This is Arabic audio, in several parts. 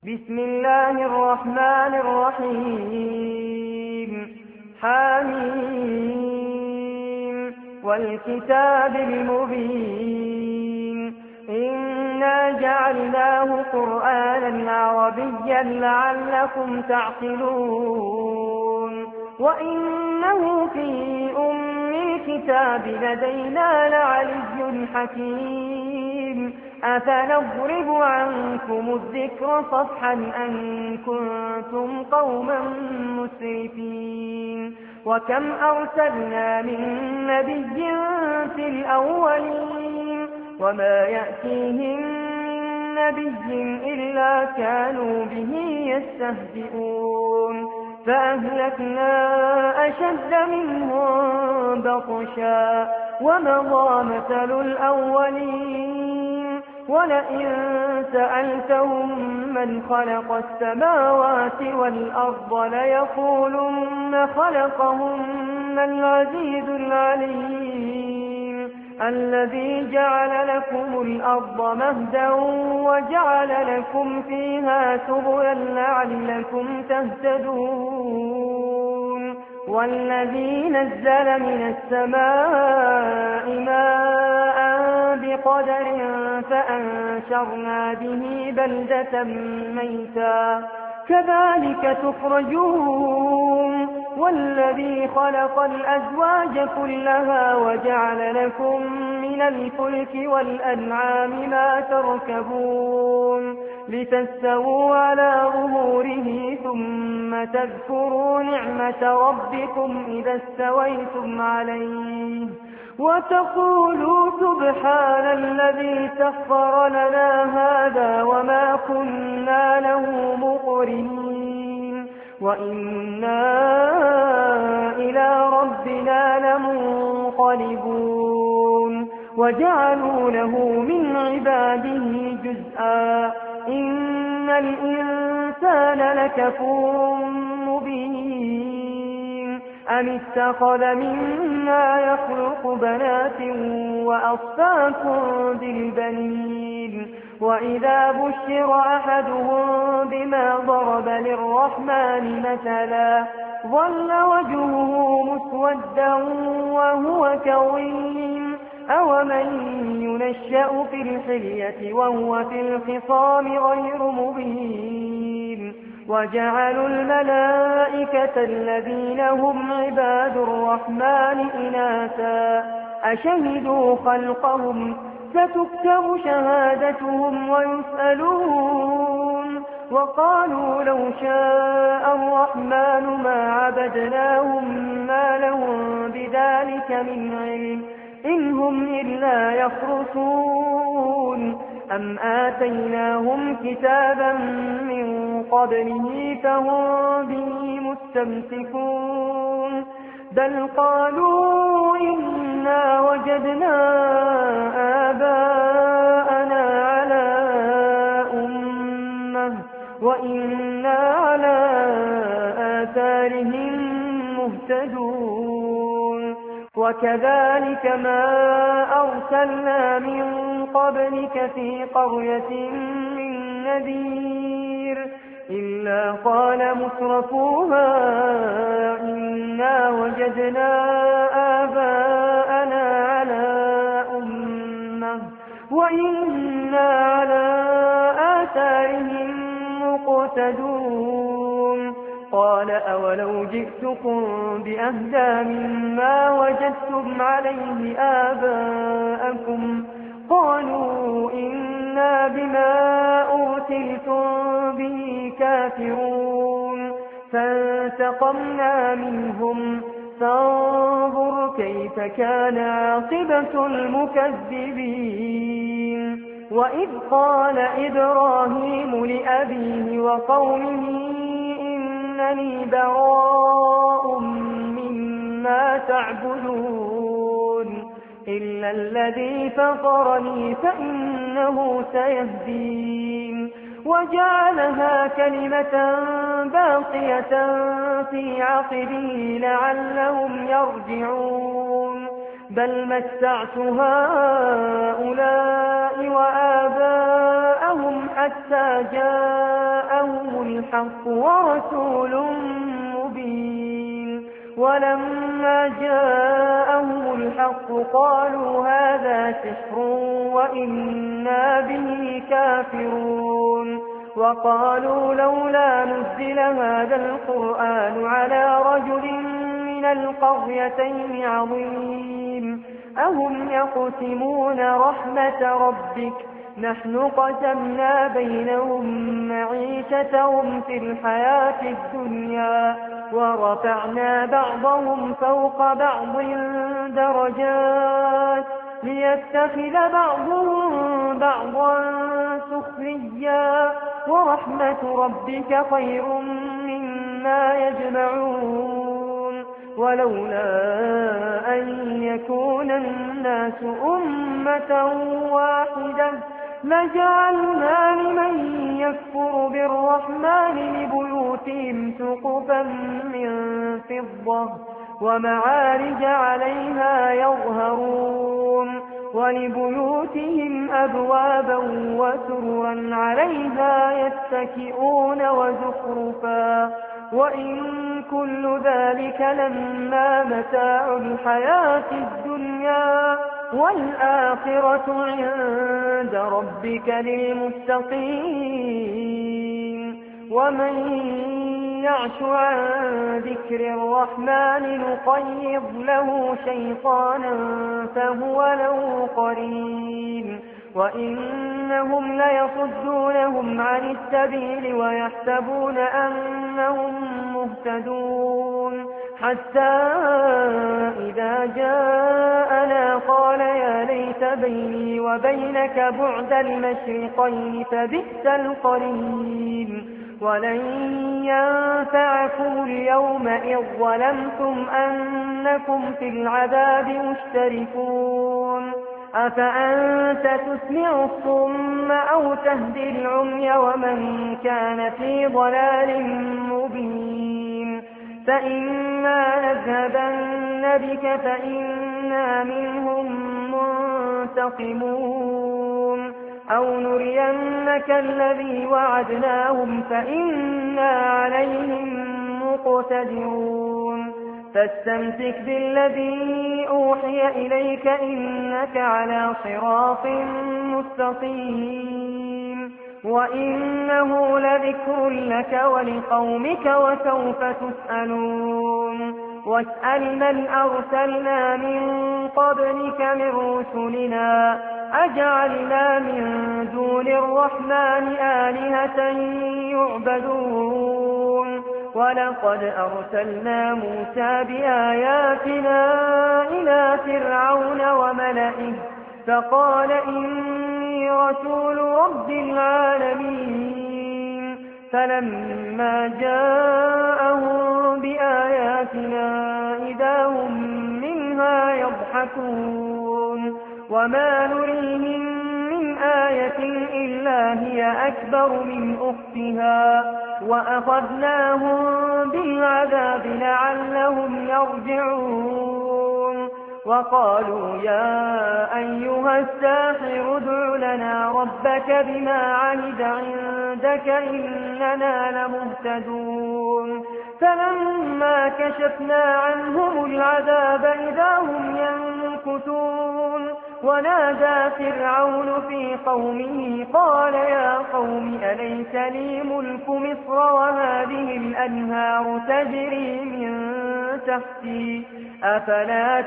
بسم الله الرحمن الرحيم حميم والكتاب المبين إنا جعلناه قرآنا عربيا لعلكم تعقلون وإنه في الكتاب لدينا لعلي حكيم أفنضرب عنكم الذكر صفحا أن كنتم قوما مسرفين وكم أرسلنا من نبي في الأولين وما يأتيهم من نبي إلا كانوا به يستهزئون فأهلكنا أشد منهم بطشا ومضى مثل الأولين ولئن سألتهم من خلق السماوات والأرض ليقولن خلقهن العزيز العليم الذي جعل لكم الأرض مهدا وجعل لكم فيها سبلا لعلكم تهتدون والذي نزل من السماء ماء بقدر فأنشرنا به بلدة ميتا كذلك تخرجون والذي خلق الأزواج كلها وجعل لكم من الفلك والأنعام ما تركبون لتستووا على ظهوره ثم تذكروا نعمة ربكم إذا استويتم عليه وتقولوا سبحان الذي سخر لنا هذا وما كنا له مقرنين وإنا إلى ربنا لمنقلبون وجعلوا له من عباده جزءا إن الإنسان لكفور مبين أم اتخذ مما يخلق بنات وأصفاكم بالبنين وإذا بشر أحدهم بما ضرب للرحمن مثلا ظل وجهه مسودا وهو كظيم أومن ينشأ في الحلية وهو في الخصام غير مبين وجعلوا الملائكة الذين هم عباد الرحمن إناثا أشهدوا خلقهم ستكتب شهادتهم ويسألون وقالوا لو شاء الرحمن ما عبدناهم ما لهم بذلك من علم إن هم إلا يخرصون أم آتيناهم كتابا من قبله فهم به مستمسكون بل قالوا إنا وجدنا آباءنا على أمة وإنا على آثارهم مهتدون وكذلك ما أرسلنا من قبلك في قرية من نذير إلا قال مترفوها إنا وجدنا آباءنا على أمة وإنا على آثارهم مقتدون قال أولو جئتكم بأهدى مما وجدتم عليه آباءكم قالوا إنا بما أرسلتم به كافرون فانتقمنا منهم فانظر كيف كان عاقبة المكذبين وإذ قال إبراهيم لأبيه وقومه إنني براء مما تعبدون إلا الذي فطرني فإنه سيهدين وجعلها كلمة باقية في عقبه لعلهم يرجعون بل متعت هؤلاء وآباءهم حتى جاءهم الحق ورسول مبين ولما جاءهم الحق قالوا هذا سحر وإنا به كافرون وقالوا لولا نزل هذا القرآن على رجل من القريتين عظيم أهم يقسمون رحمة ربك نحن قسمنا بينهم معيشتهم في الحياة الدنيا ورفعنا بعضهم فوق بعض درجات ليتخذ بعضهم بعضا سخريا ورحمة ربك خير مما يجمعون ولولا أن يكون الناس أمة واحدة لجعلنا لمن يكفر بالرحمن لبيوتهم سقفا من فضة ومعارج عليها يظهرون ولبيوتهم أبوابا وسررا عليها يتكئون وزخرفا وإن كل ذلك لما متاع الحياة الدنيا والآخرة عند ربك للمتقين ومن يعش عن ذكر الرحمن نقيض له شيطانا فهو له قرين وإنهم ليصدونهم عن السبيل ويحسبون أنهم مهتدون حتى إذا جاءنا قال يا ليت بيني وبينك بعد المشرقين فبئس القرين ولن ينفعكم اليوم إذ ظلمتم أنكم في العذاب مشتركون أفأنت تسمع الصم أو تهدي العمي ومن كان في ضلال مبين فإما نذهبن بك فإنا منهم منتقمون أو نرينك الذي وعدناهم فإنا عليهم مقتدرون فاستمسك بالذي أوحي إليك إنك على صراط مستقيم وإنه لذكر لك ولقومك وسوف تسألون واسأل من أرسلنا من قبلك من رسلنا أجعلنا من دون الرحمن آلهة يعبدون ولقد أرسلنا موسى بآياتنا إلى فرعون وملئه فقال إني رسول رب العالمين فلما جاءهم بآياتنا إذا هم منها يضحكون وما نريهم من آية إلا هي أكبر من أختها وأخذناهم بالعذاب لعلهم يرجعون وقالوا يا أيها الساحر ادع لنا ربك بما عهد عندك إننا لمهتدون فلما كشفنا عنهم العذاب إذا هم ينكثون ونادى فرعون في قومه قال يا قوم أليس لي ملك مصر وهذه الأنهار تجري من تحتي أفلا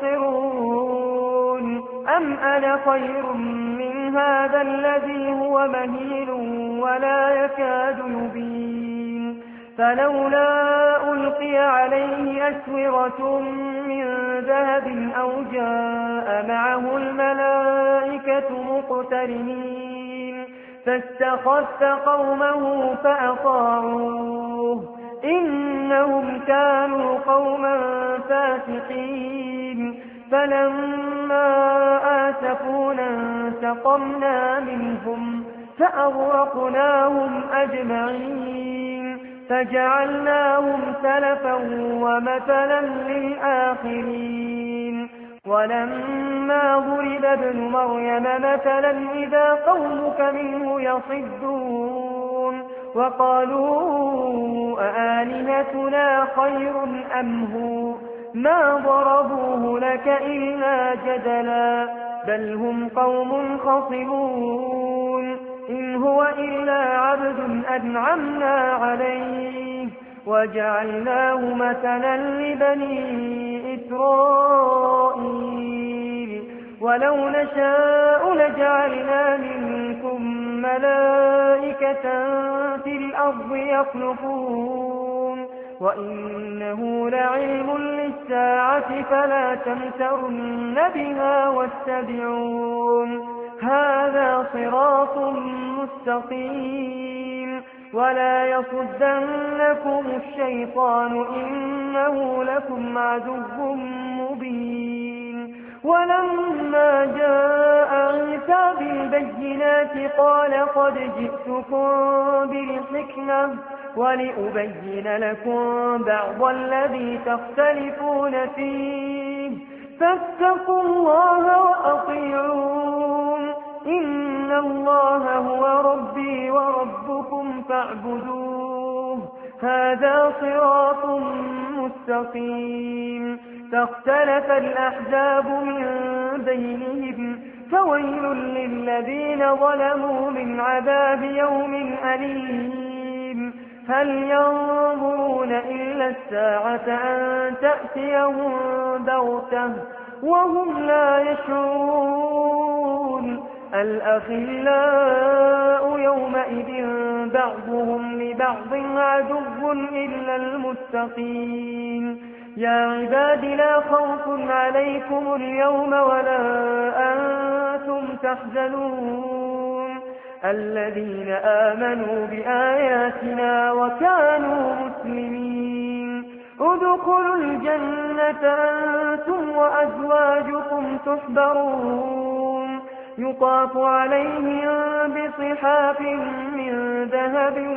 تبصرون أم أنا خير من هذا الذي هو مهين ولا يكاد يبين فلولا ألقي عليه أسورة من ذهب أو جاء معه الملائكة مقترنين فاستخف قومه فأطاعوه إنهم كانوا قوما فاسقين فلما آسفونا انتقمنا منهم فأغرقناهم أجمعين فجعلناهم سلفا ومثلا للآخرين ولما ضرب ابن مريم مثلا إذا قومك منه يصدون وقالوا أآلهتنا خير أم هو ما ضربوه لك إلا جدلا بل هم قوم خصمون إن هو إلا عبد أنعمنا عليه وجعلناه مثلا لبني إسرائيل ولو نشاء لجعلنا منكم ملائكة في الأرض يخلقون وإنه لعلم للساعة فلا تمترن بها واتبعون هذا صراط مستقيم ولا يصدنكم الشيطان إنه لكم عدو مبين ولما جاء عيسى بالبينات قال قد جئتكم بالحكمة ولأبين لكم بعض الذي تختلفون فيه فاتقوا الله وأطيعون إن الله هو ربي وربكم فاعبدوه هذا صراط مستقيم فاختلف الأحزاب من بينهم فويل للذين ظلموا من عذاب يوم أليم هل ينظرون إلا الساعة أن تأتيهم بغتة وهم لا يشعرون الأخلاء يومئذ بعضهم لبعض عدو إلا المتقين يا عباد لا خوف عليكم اليوم ولا أنتم تحزنون الذين آمنوا بآياتنا وكانوا مسلمين ادخلوا الجنة أنتم وأزواجكم تحبرون يطاف عليهم بصحاف من ذهب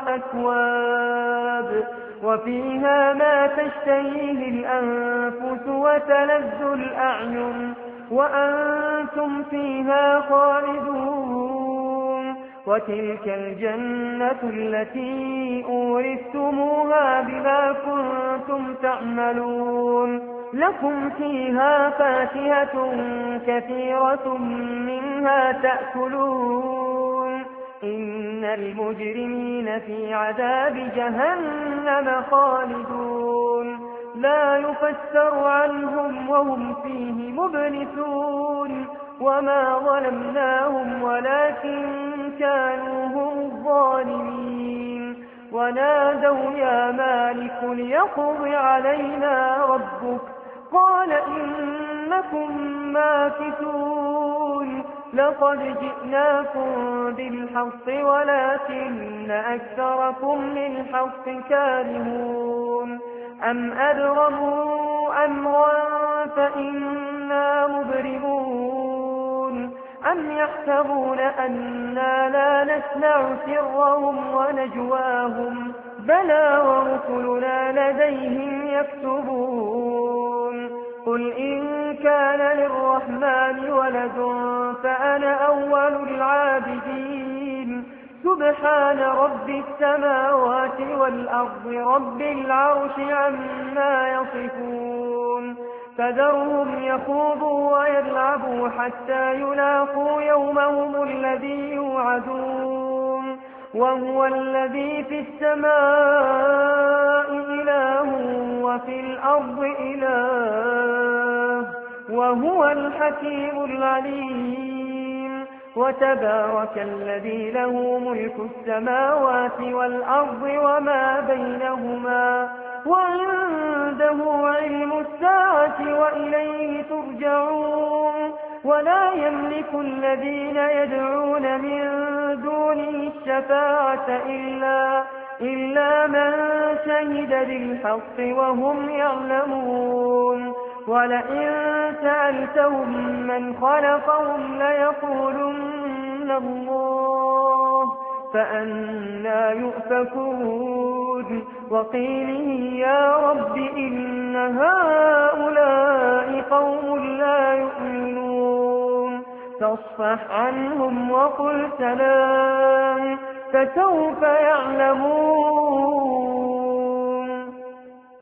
وأكواب وفيها ما تشتهيه الأنفس وتلذ الأعين وأنتم فيها خالدون وتلك الجنة التي أورثتموها بما كنتم تعملون لكم فيها فاكهة كثيرة منها تأكلون إن المجرمين في عذاب جهنم خالدون لا يفتر عنهم وهم فيه مبلسون وما ظلمناهم ولكن كانوا هم الظالمين ونادوا يا مالك ليقض علينا ربك قال إنكم ماكثون لقد جئناكم بالحق ولكن أكثركم للحق كارهون أم أبرموا أمرا فإنا مبرمون أم يحسبون أنا لا نسمع سرهم ونجواهم بلى ورسلنا لديهم يكتبون قل إن كان للرحمن ولد فأنا أول العابدين سبحان رب السماوات والأرض رب العرش عما يصفون فذرهم يخوضوا ويلعبوا حتى يلاقوا يومهم الذي يوعدون وهو الذي في السماء إله وفي الأرض إله وهو الحكيم العليم وتبارك الذي له ملك السماوات والأرض وما بينهما وعنده علم الساعة وإليه ترجعون ولا يملك الذين يدعون من دونه الشفاعة إلا من شهد بالحق وهم يعلمون ولئن سألتهم من خلقهم ليقولن الله فأنى يؤفكون وقيله يا رب إن هؤلاء قوم لا يؤمنون فاصفح عنهم وقل سلام فسوف يعلمون.